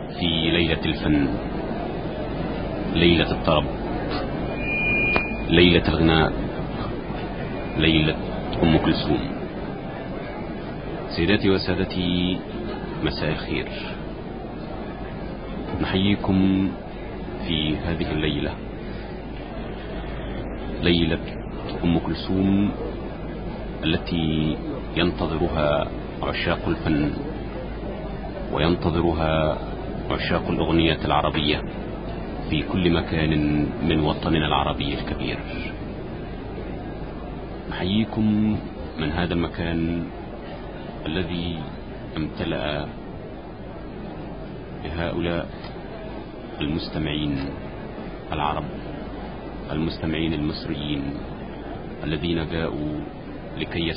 في ليلة الفن، ليلة الطرب، ليلة الغناء، ليلة أم كلثوم. سيداتي وسادتي، مساء الخير. نحييكم في هذه الليلة، ليلة أم كلثوم التي ينتظرها عشاق الفن وينتظرها عشاق الأغنية العربية في كل مكان من وطننا العربي الكبير. نحييكم من هذا المكان الذي امتلأ بهؤلاء المستمعين العرب، المستمعين المصريين الذين جاءوا لكي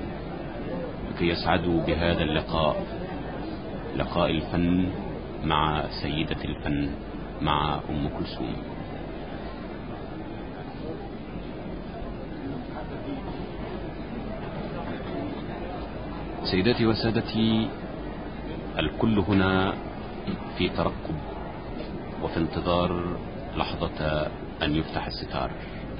يسعدوا بهذا اللقاء، لقاء الفن مع سيدة الفن، مع أم كلثوم. سيداتي وسادتي، الكل هنا في ترقب وفي انتظار لحظة أن يفتح الستار،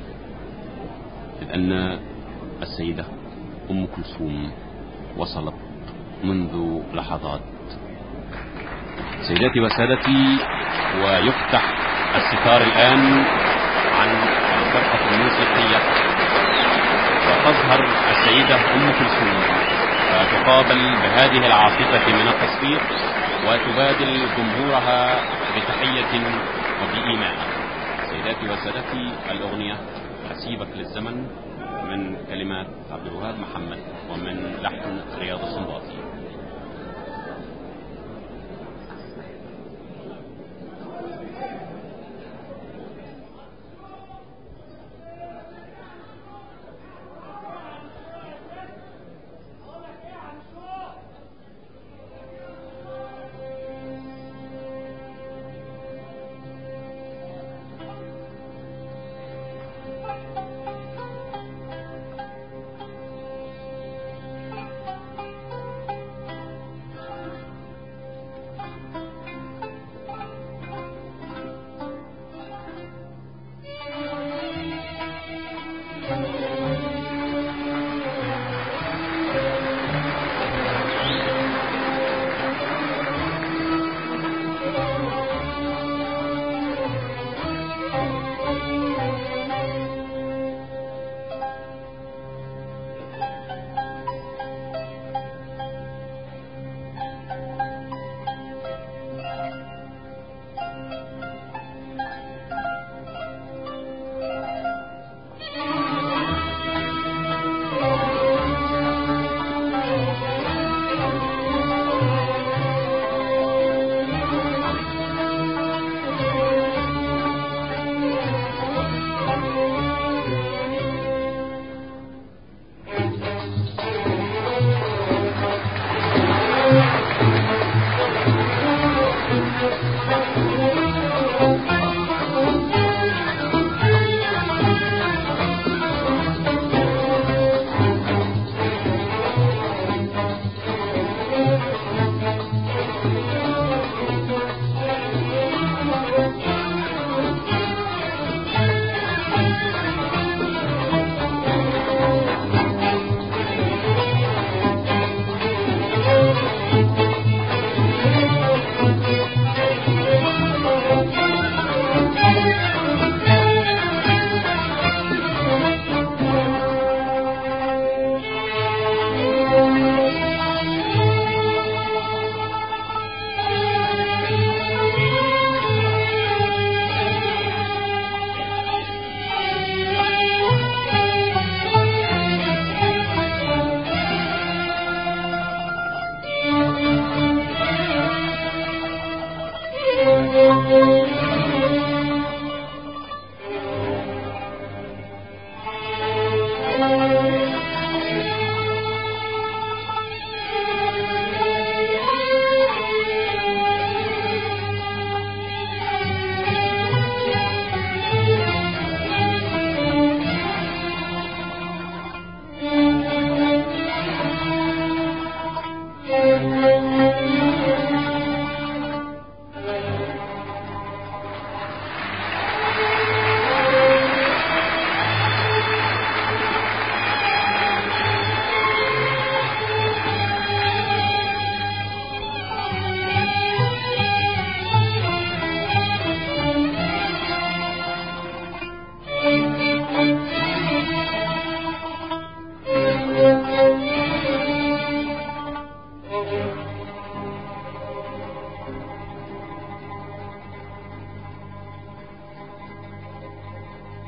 إذ أن السيدة أم كلثوم وصلت منذ لحظات. سيداتي وسادتي، ويفتح الستار الآن عن الفرقة الموسيقية، وتظهر السيدة أم كلثوم تقابل بهذه العاصفة من التصفيق، وتبادل جمهورها بتحية وبإيمان. سيداتي وسادتي، الأغنية أسيبك للزمن من كلمات عبد الوهاب محمد ومن لحن رياض السنباطي.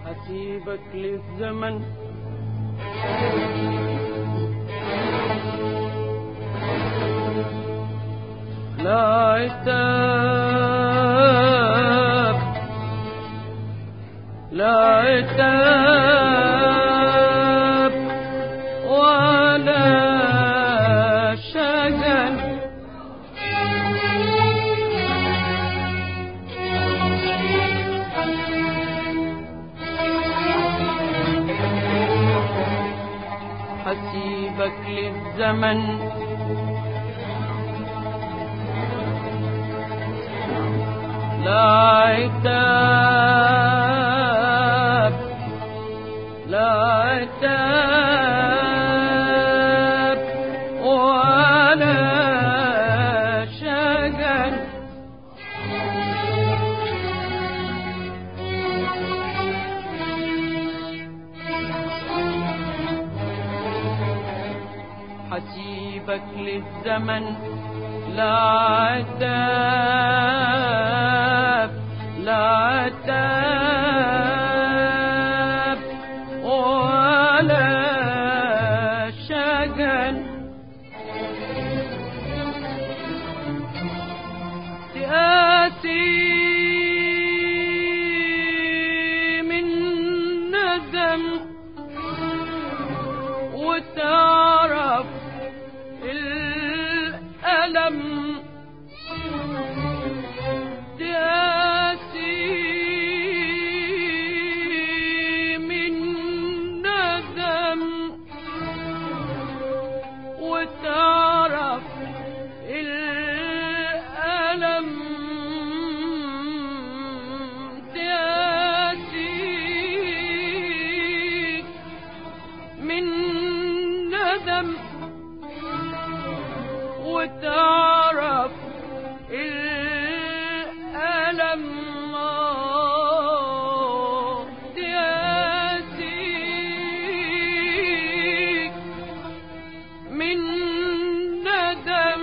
حسيبك للزمن لا عتاب لا عتاب ولا شجن حسيبك للزمن لا عتاب لا عتاب ولا شجن حسيبك للزمن لا عتاب لا عتاب ولا شجن تآتي من ندم وتعرف الألم وتعرف الألم تأتيك من ندم وتعرف الألم تأتيك من ندم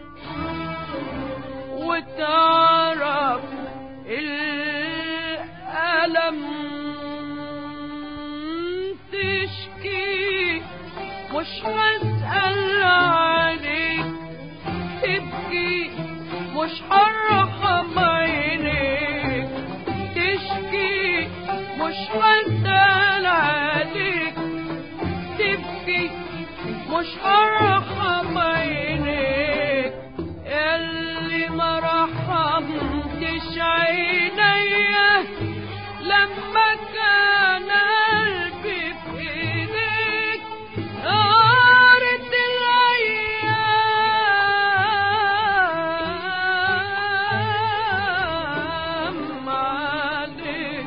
وتعرف الألم تشكي مش هسأل عليك تبكي مش هرحم عينيك تشكي مش هسأل عليك تبكي مش هرحم عينيك اللي ما رحمتش عينيا لما كان قلبي في ايديك غارت الايام عليك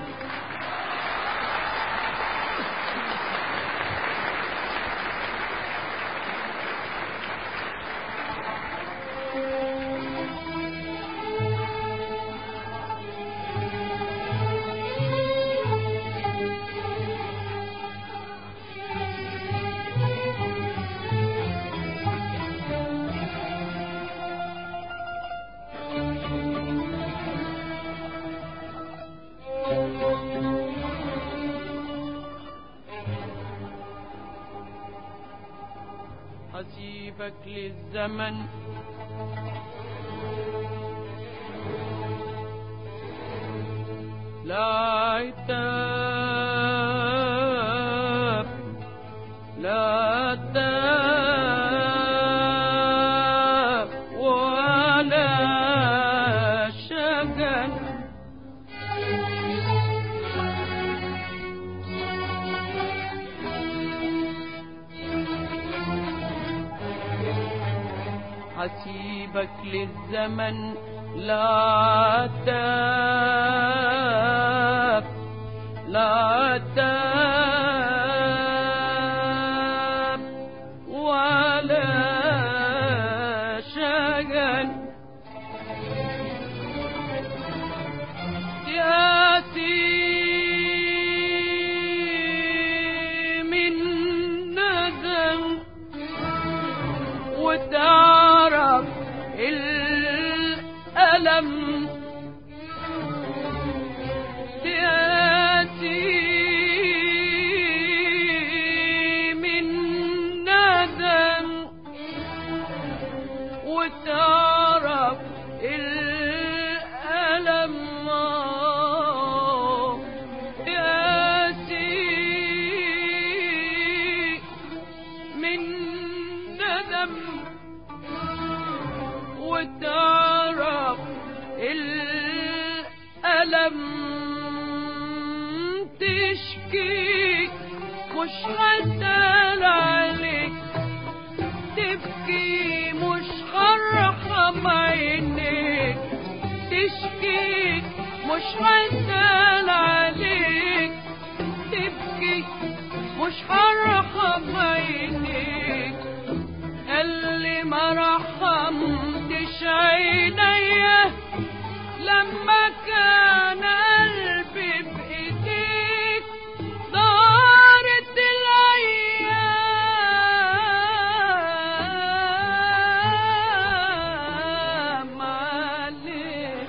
حسيبك للزمن لا عتاب لا عتاب ولا شجن حسيبك للزمن لا عتاب لا عتاب ولا شجن يأتي من ندم وتعرف الألم تأتي الألم تشكي مش هسأل عليك، تبكي مش هرحم عينيك، تشكي مش هسأل عليك، تبكي مش هرحم عينيك. اللي ما رحمتش عينيا لما كان قلبي بإيديك، دارت الأيام عليك.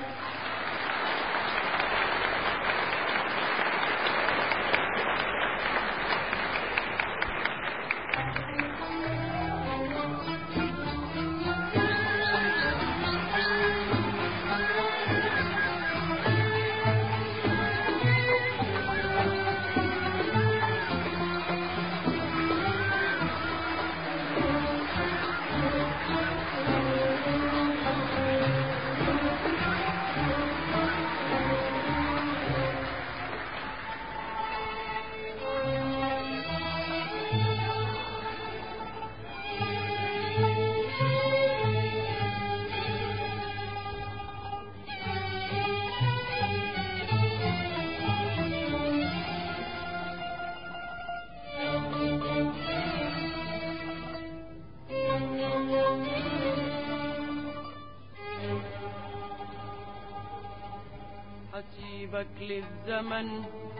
هسيبك للزمن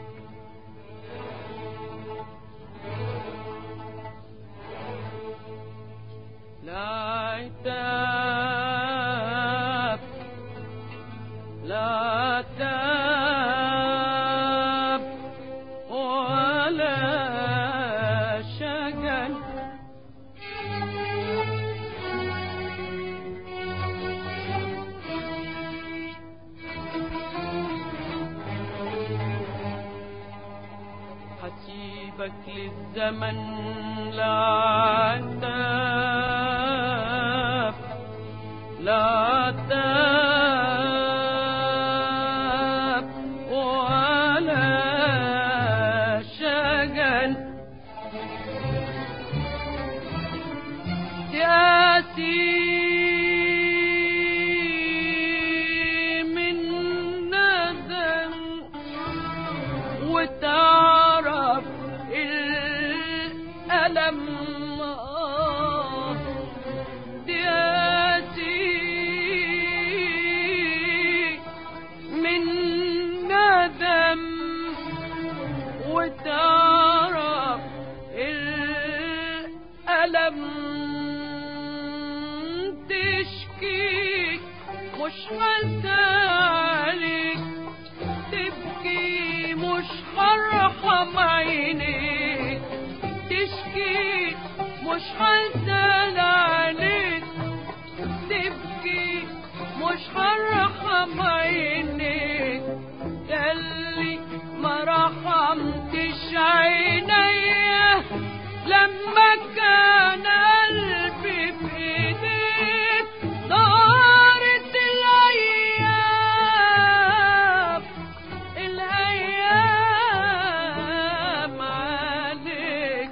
لا عتاب لا عتاب ولا شجن. هسيبك للزمن لا عتاب لا عتاب ولا شجن. تأتي من ندم وتعرف الألم، تأتي من ندم وتعرف الألم، تشكي مش هسألك، تبكي مش هرحم عينيك، تشكي مش هسأل عليك، تبكي مش هرحم عينيك. ياللي ما رحمتش عينيا لما كان قلبي بإيديك، دارت الأيام الأيام عليك.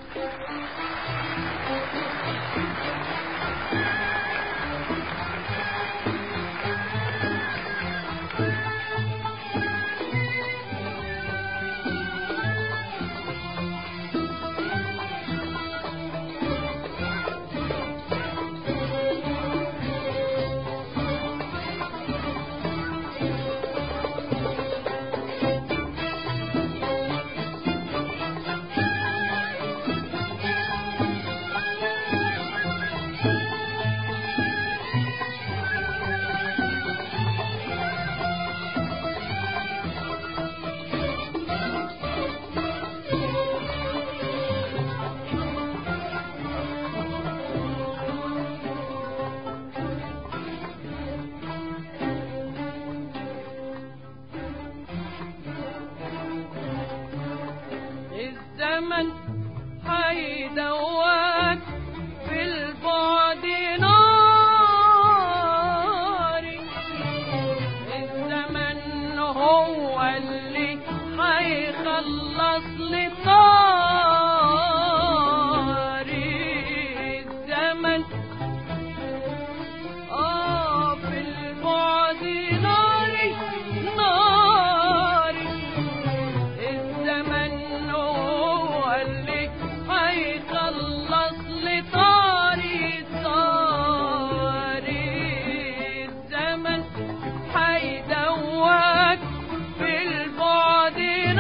هو اللي هيخلص لي طاري الزمن. في البعد ناري ناري الزمن هو اللي هيخلص لي طاري طاري الزمن هيدوك في البعد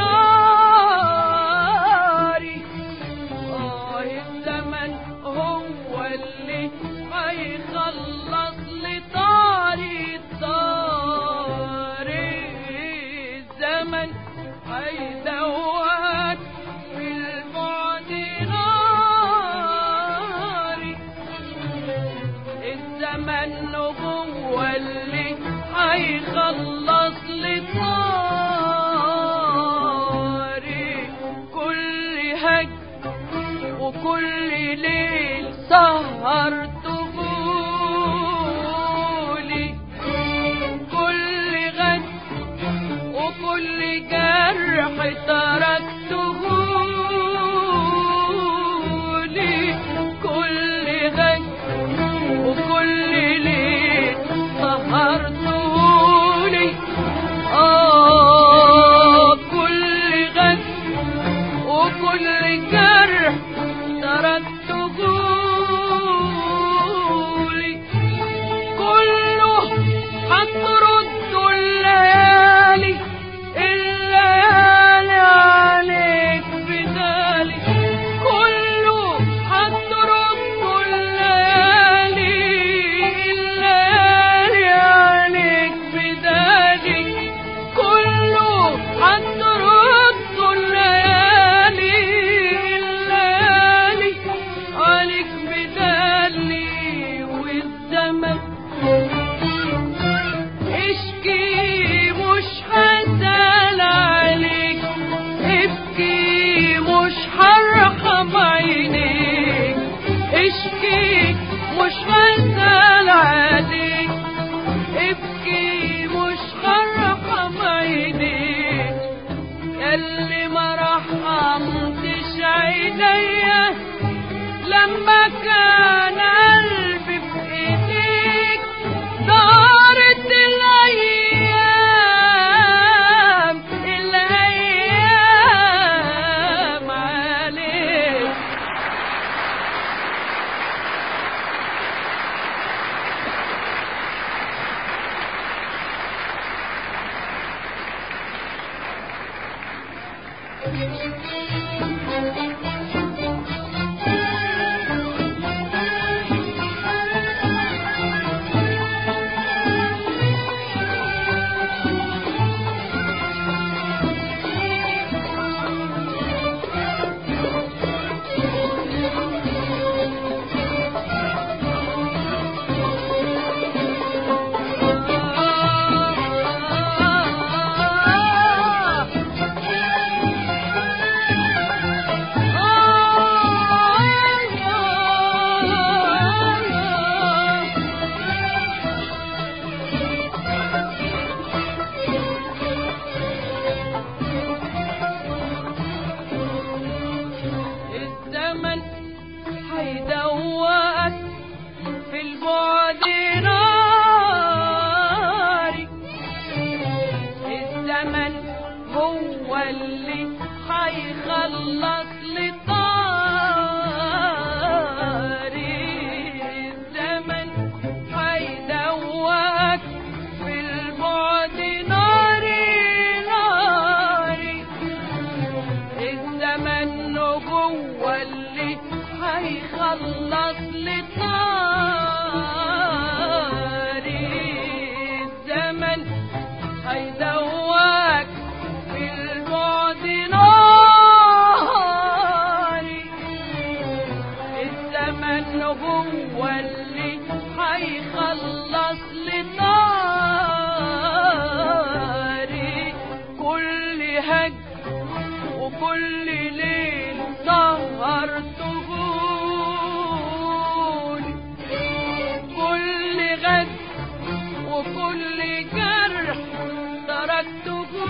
ناري. الزمن هو اللي هيخلص لي طاري طاري الزمن هيدوك في البعد ناري. الزمن هو اللي هيخلص لي طاري كل هج وكل ليل سهرتهولي كل غد وكل جرح تركتهولي كل غد وكل ليل سهرتهولي كل غد وكل جرح تركتهولي كله هترد الليالي الليالي عليك بدالي كله هترد الليالي الليالي عليك بدالي كله هترد الليالي الليالي عليك بدالي. والزمن اشكي مش هزعل عليك ابكي مش هرحم عينيك اشكي مش هزعل عليك ابكي مش هرحم عينيك ياللي ما رحمتش عينيا لما كان قلبي بإيديك دارت الأيام الأيام عليك. الزمن هيدوقك في البعد ناري الزمن هو اللي هيخلص لي طاري الزمن هيدوقك في البعد ناري ناري الزمن هو اللي هيخلص لي طاري الزمن هيدوقك في البعد ناري الزمن هو اللي هيخلص لي طاري كل هج وكل ليل سهرتهولي كل غد وكل جرح تركته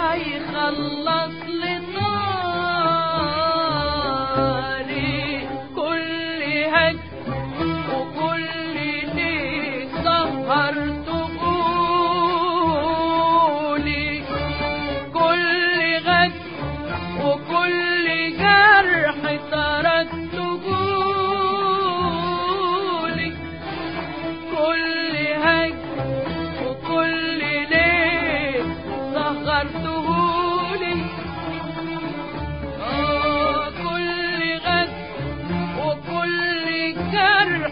هيخلص لي طاري. كل هج وكل ليل سهرت قولي، كل غد وكل جرح تركت قولي، كل هج وكل ليل سهرتهولي، كل غد وكل جرح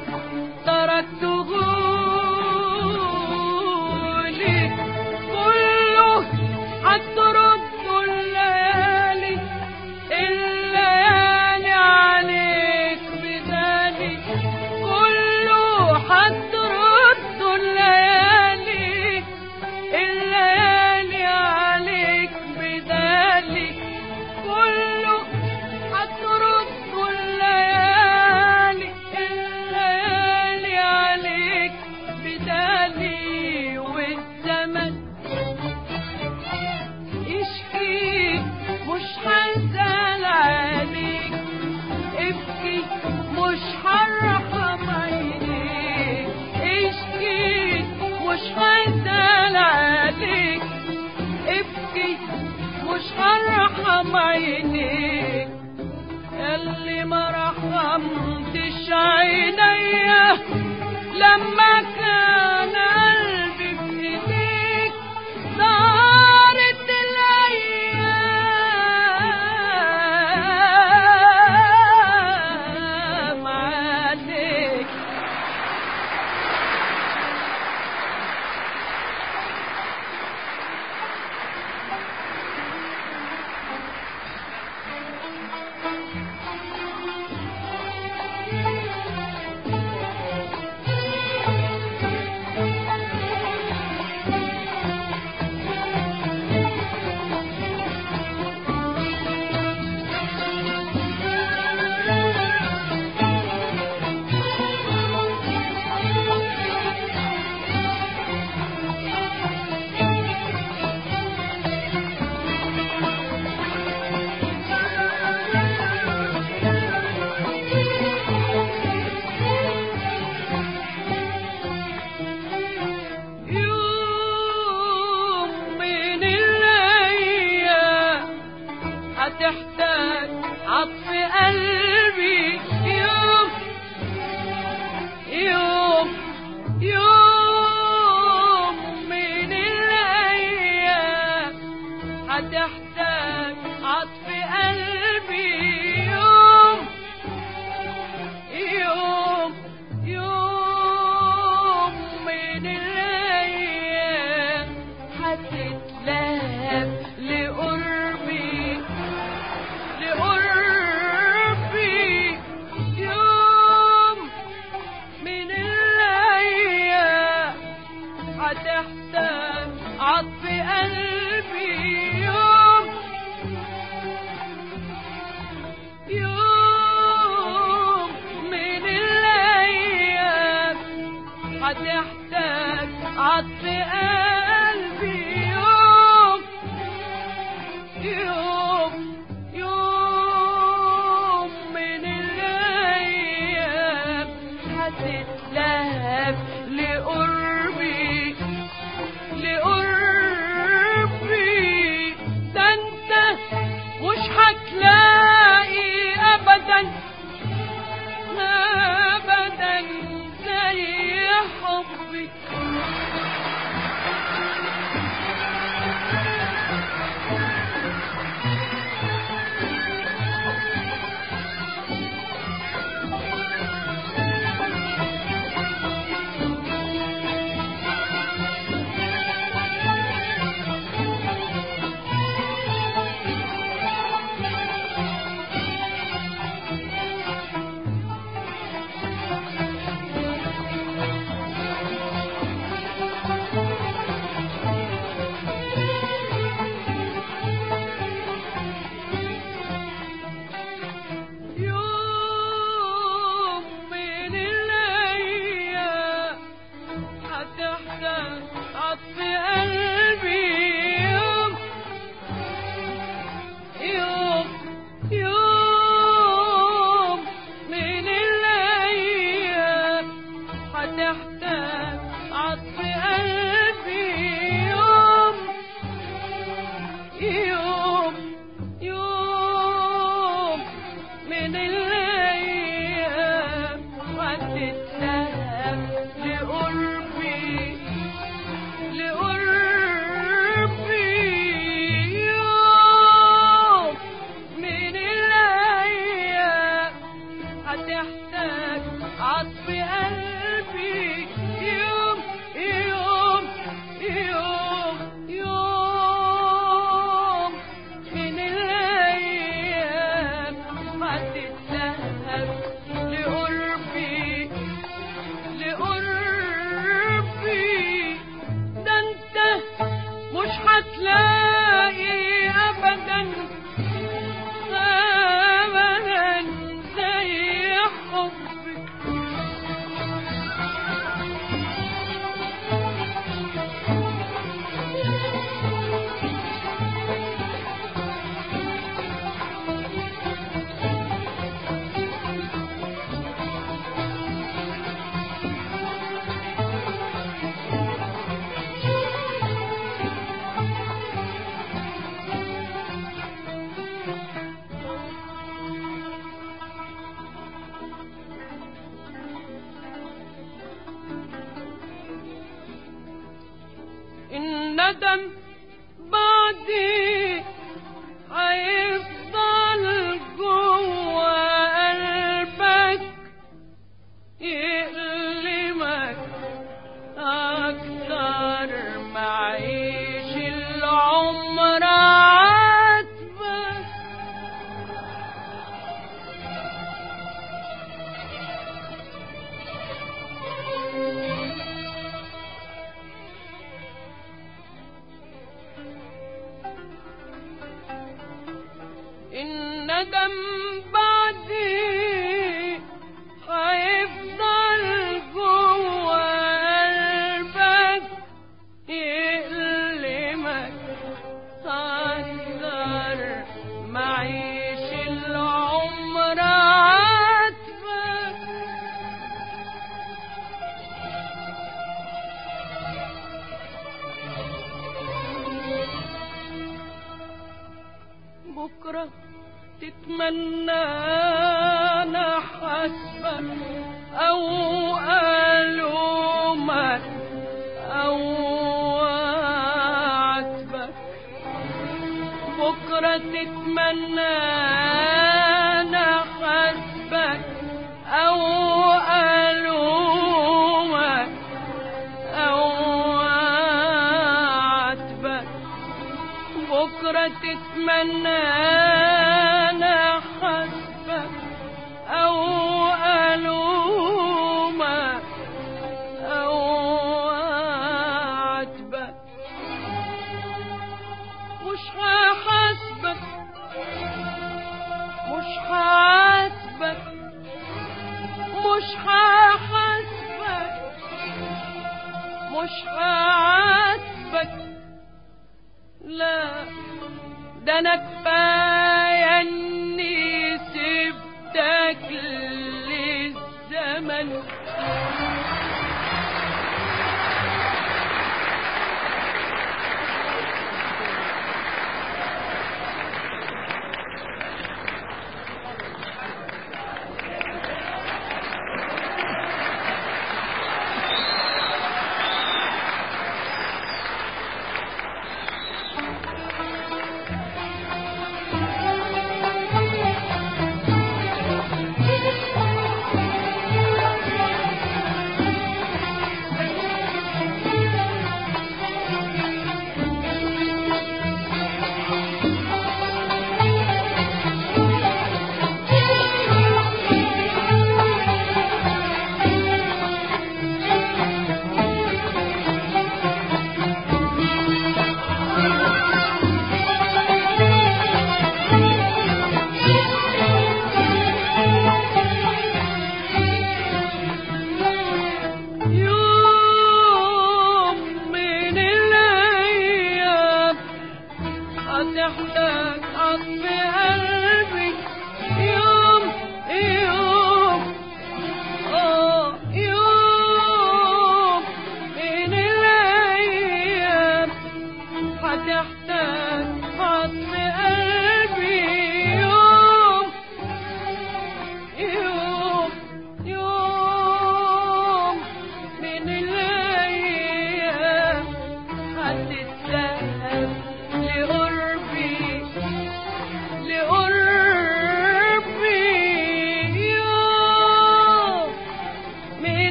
تركتهولي، كله هترد الليالي، الليالي عليك بدالي، كله هترد الليالي، الليالي عليك بدالي، كله هترد الليالي، الليالي عليك بدالي. والزمن يشكي مش هزعل عليك، ابكي مش هرحم عينيك، اشكي مش هزعل عليك، ابكي مش هرحم عينيك، اللي ما رحمتش عينيا لما كان قلبي في ايديك، دارت الايام عليك. هتحتاج عطف قلبي يوم يوم يوم من الأيام، هتحتاج عطف قلبي يوم يوم يوم من الأيام، هتتلهب لقربي لقربي يوم من الأيام، هتحتاج عطف قلبي يوم يوم من الأيام، هتحتاج عطف قلبي يوم يوم يوم من الأيام، هتتلهب لقربي لقربي هتلاقي أبدا أبدا زي حبك. الندم بعدي هيفضل جوا قلبك يألمك أكتر ما عيش العمر عاتبك. الندم بعدي هيفضل جوا قلبك يألمك أكتر ما عيش العمر عاتبك. بكرة تتمنى أنا حسبك أو ألومك أو أعاتبك. بكرة تتمنى أنا حسبك أو ألومك أو أعاتبك. بكرة تتمنى أنا حسبك أو ألومك أو أعاتبك. مش هحاسبك مش هعاتبك مش هحاسبك مش هعاتبك. لا ده أنا كفاية إني سبتك للزمن.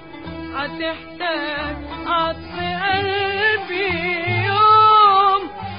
هتحتاج عطف قلبي يوم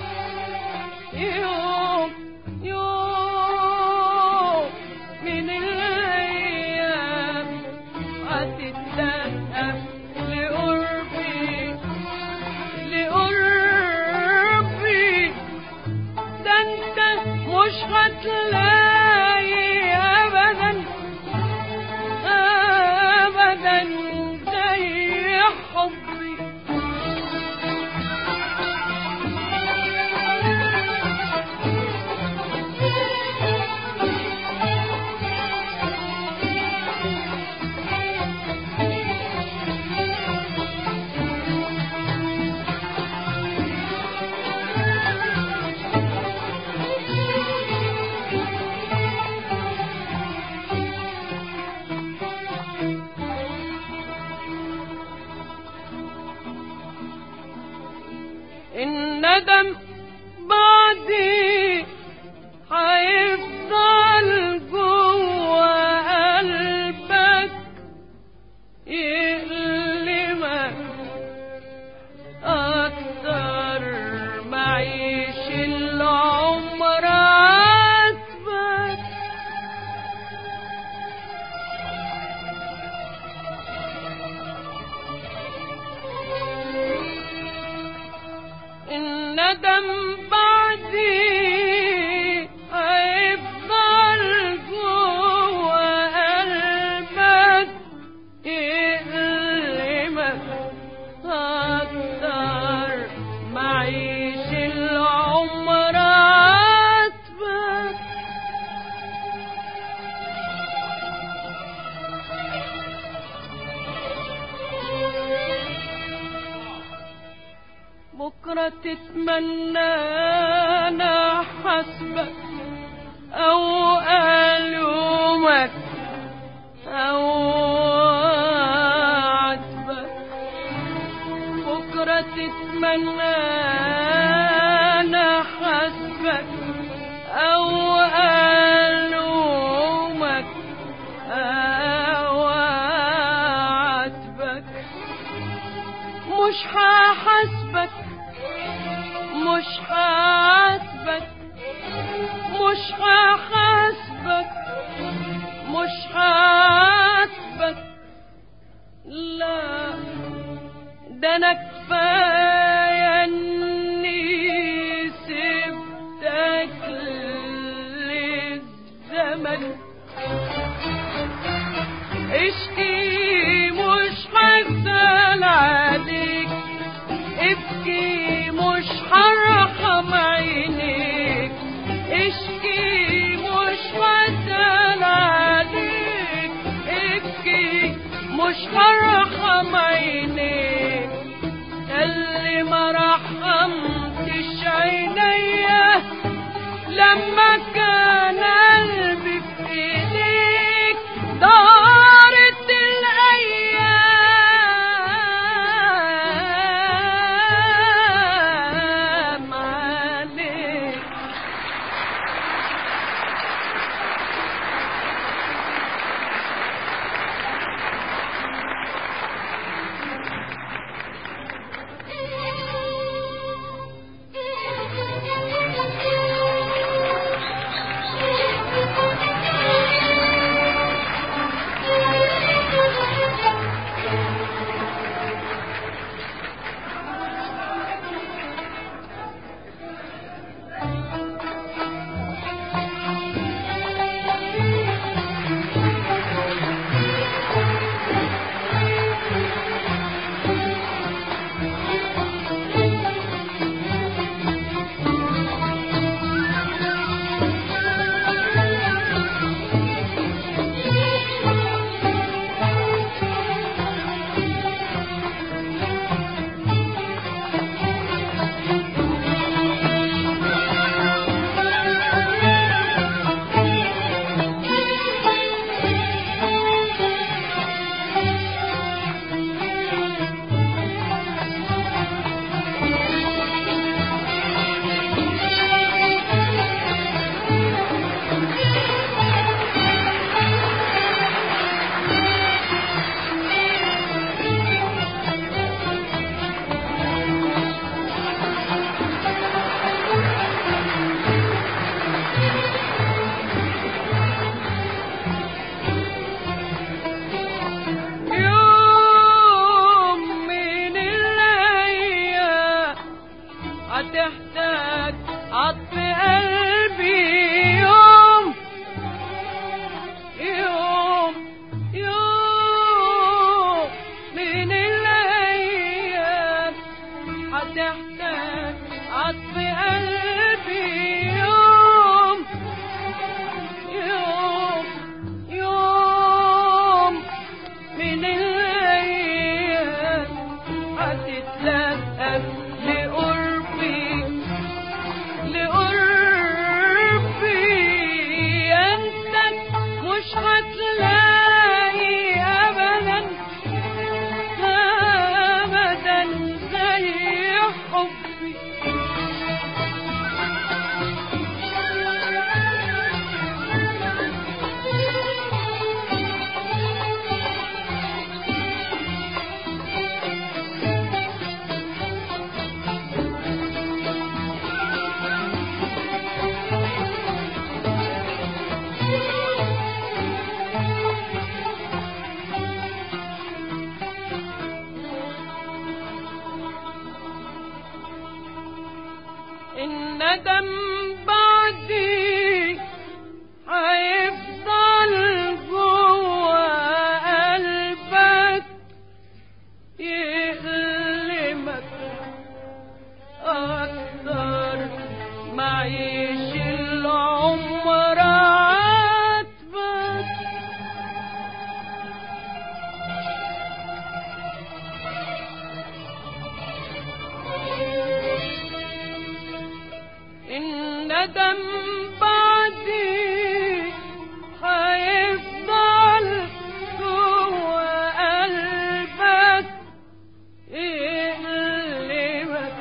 الندم بعدي هيفضل جوا قلبك يألمك أكتر معيش العمر عاتبك. الندم بعدي هيفضل جوا قلبك يألمك أكتر معيش العمر عاتبك. بكرة تتمنى أنا حسبك أو ألومك أو عاتبك. بكرة تتمنى أنا حسبك أو ألومك أو عاتبك. مش هحاسبك مش هعاتبك مش هحاسبك مش هعاتبك. لا ده انا كفاية اني سبتك للزمن. اشكي مش هزعل عليك ابكي مش هرحم عينيك. اشكي مش هزعل عليك ابكي مش هرحم عينيك. اللي ما رحمتش عينيا لما كان قلبي في ايديك دارت الايام عليك. هتحتاج عطف قلبي يوم يوم يوم من الأيام. هتحتاج عطف قلبي يوم يوم يوم من الأيام. هتتلقى مش هتلاقي أبدا أبدا زي حبي الندم بعدي هيفضل جوا قلبك يألمك أكتر ما يعيش العمر عاتبك. الندم بعدي هيفضل جوا قلبك يألمك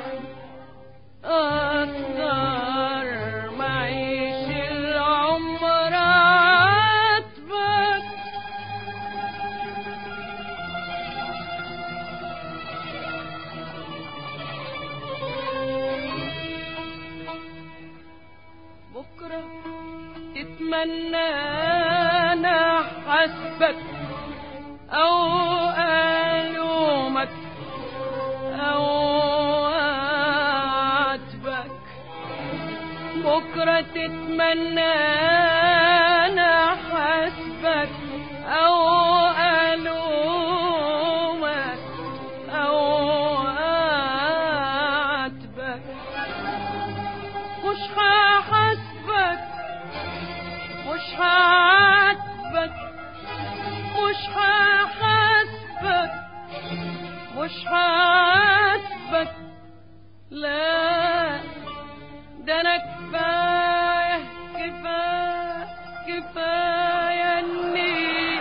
أكتر ما يعيش العمر عاتبك. بكرة تتمنى أنا حسبك أو ألومك أو أعاتبك. بكرة تتمنى أنا حسبك أو ألومك أو أعاتبك. مش هحاسبك مش هعاتبك مش هحاسبك مش هعاتبك. لا ده انا كفايه كفايه كفايه اني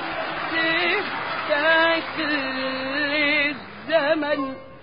سبتك للزمن.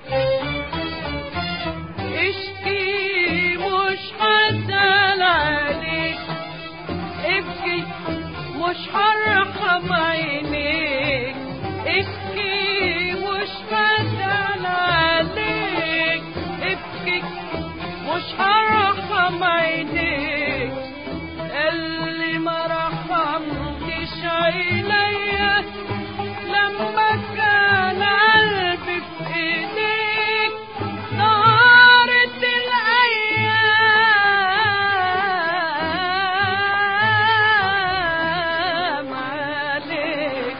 اشكي مش هزعل عليك، ابكي مش هرحم عينيك. ابكي مش هزعل عليك، ابكي مش هرحم عينيك. اللي ما رحمتش عينيا لما كان قلبي في ايديك دارت الايام عليك.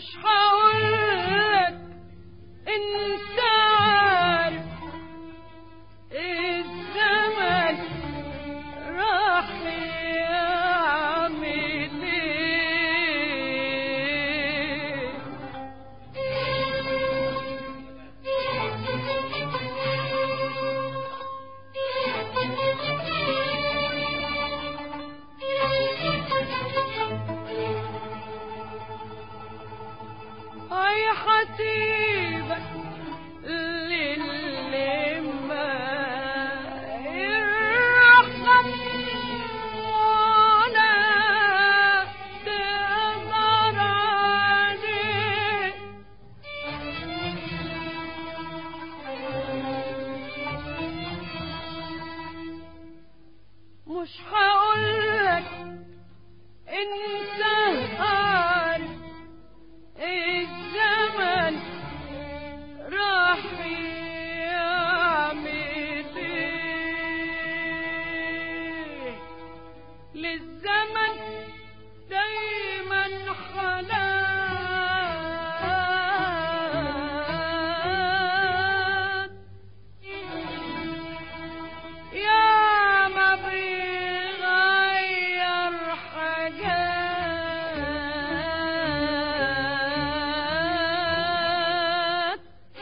مش هقولك انت عارف الزمن راح يعمل ايه. هاي حسيبك للي ما يرحم ولا تقدر عليه. مش هقولك انت عارف الزمن راح يعمل ايه. للزمن دايما حنان، يا ما بيغير حاجات.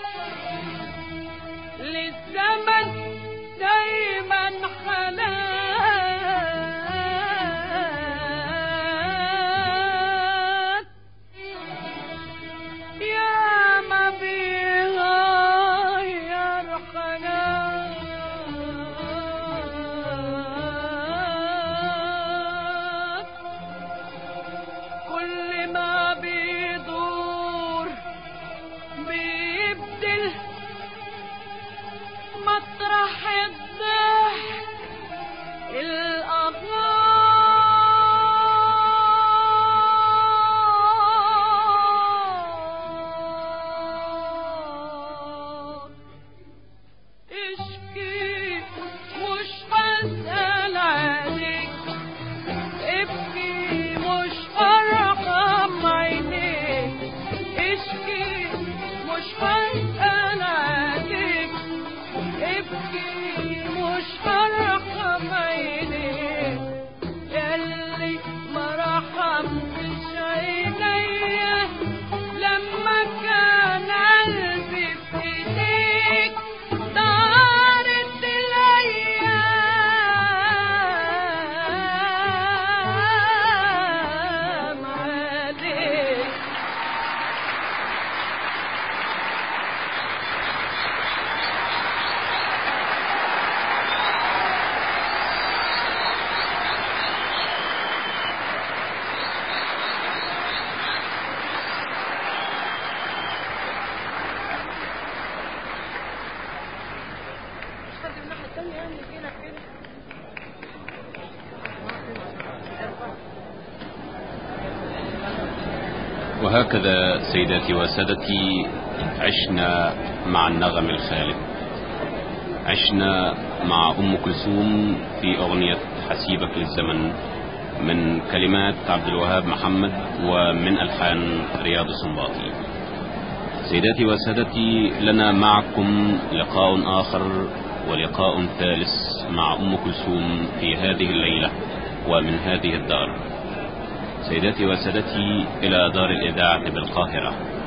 للزمن دايما حنان، يا ما بيغير حاجات. كل ما بيدور بيبدل مطرح الضحك الأغار. اشكي مش هسأل عليك، ابكي مش هرحم عينيك. اشكي مش هسأل عليك، ابكي مش هرحم عينيك. ياللي ما رحمتش عينيا لما كان قلبي في ايديك. دارت الايام عليك. حد من الناحية التانية يعني يجينا كده. وهكذا سيداتي وسادتي عشنا مع النغم الخالد، عشنا مع أم كلثوم في أغنية حسيبك للزمن من كلمات عبد الوهاب محمد ومن ألحان رياض السنباطي. سيداتي وسادتي، لنا معكم لقاء آخر ولقاء ثالث مع أم كلثوم في هذه الليلة ومن هذه الدار. سيداتي وسادتي، إلى دار الإذاعة بالقاهرة.